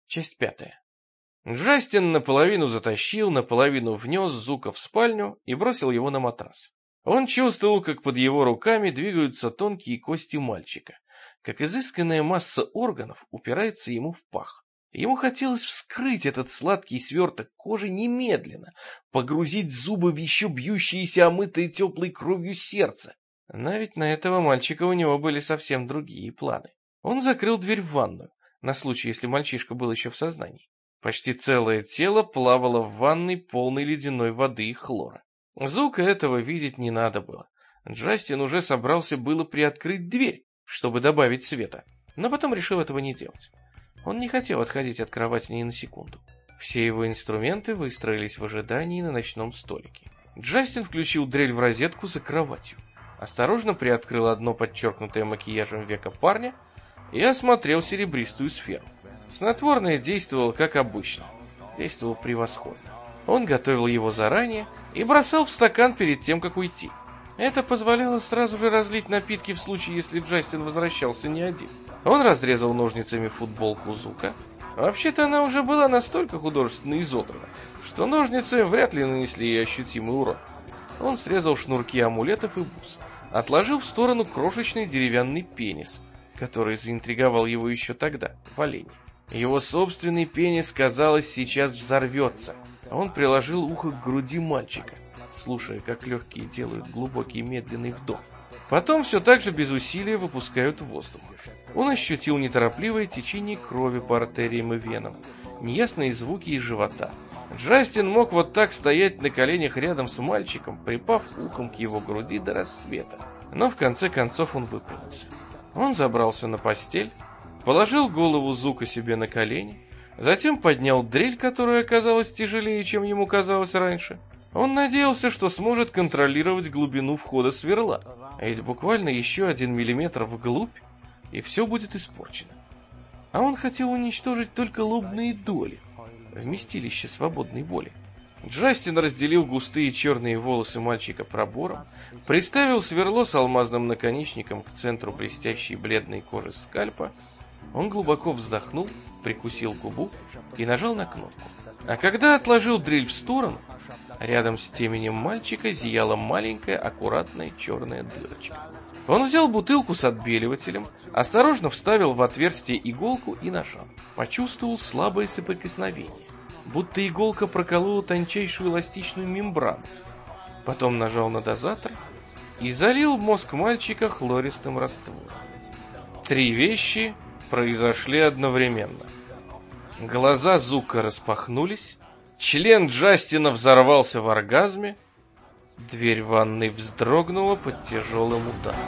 Часть 5. Джастин наполовину затащил, наполовину внес Зука в спальню и бросил его на матрас. Он чувствовал, как под его руками двигаются тонкие кости мальчика, как изысканная масса органов упирается ему в пах. Ему хотелось вскрыть этот сладкий сверток кожи немедленно, погрузить зубы в еще бьющееся, омытое теплой кровью сердце. Но ведь на этого мальчика у него были совсем другие планы. Он закрыл дверь в ванную, на случай, если мальчишка был еще в сознании. Почти целое тело плавало в ванной, полной ледяной воды и хлора. Зука этого видеть не надо было. Джастин уже собрался было приоткрыть дверь, чтобы добавить света, но потом решил этого не делать. Он не хотел отходить от кровати ни на секунду. Все его инструменты выстроились в ожидании на ночном столике. Джастин включил дрель в розетку за кроватью, осторожно приоткрыл одно подчеркнутое макияжем веко парня и осмотрел серебристую сферу. Снотворное действовало как обычно, действовало превосходно. Он готовил его заранее и бросал в стакан перед тем, как уйти. Это позволяло сразу же разлить напитки в случае, если Джастин возвращался не один. Он разрезал ножницами футболку Зука. Вообще-то она уже была настолько художественно изодрана, что ножницы вряд ли нанесли ей ощутимый урон. Он срезал шнурки амулетов и бус, отложил в сторону крошечный деревянный пенис, который заинтриговал его еще тогда, в олене. Его собственный пенис, казалось, сейчас взорвется. Он приложил ухо к груди мальчика, слушая, как легкие делают глубокий медленный вдох. Потом все так же без усилия выпускают воздух. Он ощутил неторопливое течение крови по артериям и венам, неясные звуки из живота. Джастин мог вот так стоять на коленях рядом с мальчиком, припав ухом к его груди до рассвета. Но в конце концов он выпрямился. Он забрался на постель, положил голову Зука себе на колени, затем поднял дрель, которая оказалась тяжелее, чем ему казалось раньше. Он надеялся, что сможет контролировать глубину входа сверла, а ведь буквально еще 1 миллиметр вглубь, и все будет испорчено. А он хотел уничтожить только лобные доли, вместилище свободной воли. Джастин разделил густые черные волосы мальчика пробором, приставил сверло с алмазным наконечником к центру блестящей бледной кожи скальпа. Он глубоко вздохнул, прикусил губу и нажал на кнопку. А когда отложил дрель в сторону, рядом с теменем мальчика зияла маленькая аккуратная черная дырочка. Он взял бутылку с отбеливателем, осторожно вставил в отверстие иголку и нажал. Почувствовал слабое соприкосновение, будто иголка проколола тончайшую эластичную мембрану. Потом нажал на дозатор и залил в мозг мальчика хлористым раствором. 3 вещи произошли одновременно. Глаза Зука распахнулись, член Джастина взорвался в оргазме, дверь ванной вздрогнула под тяжелым ударом.